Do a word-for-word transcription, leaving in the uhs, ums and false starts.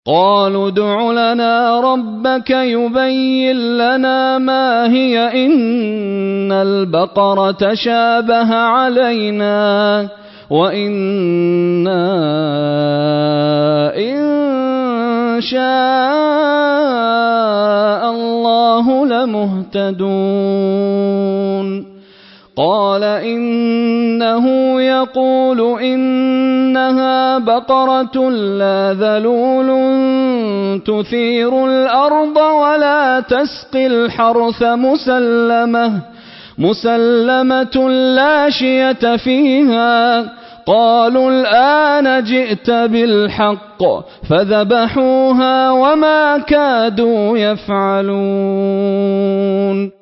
قالوا ادع لنا ربك يبين لنا ما هي إن البقرة تشابه علينا وإنا إن شاء الله لمهتدون قال إنه يقول إنها بقرة لا ذلول تثير الأرض ولا تسقي الحرث مسلمة مسلمة لا شية فيها قالوا الآن جئت بالحق فذبحوها وما كادوا يفعلون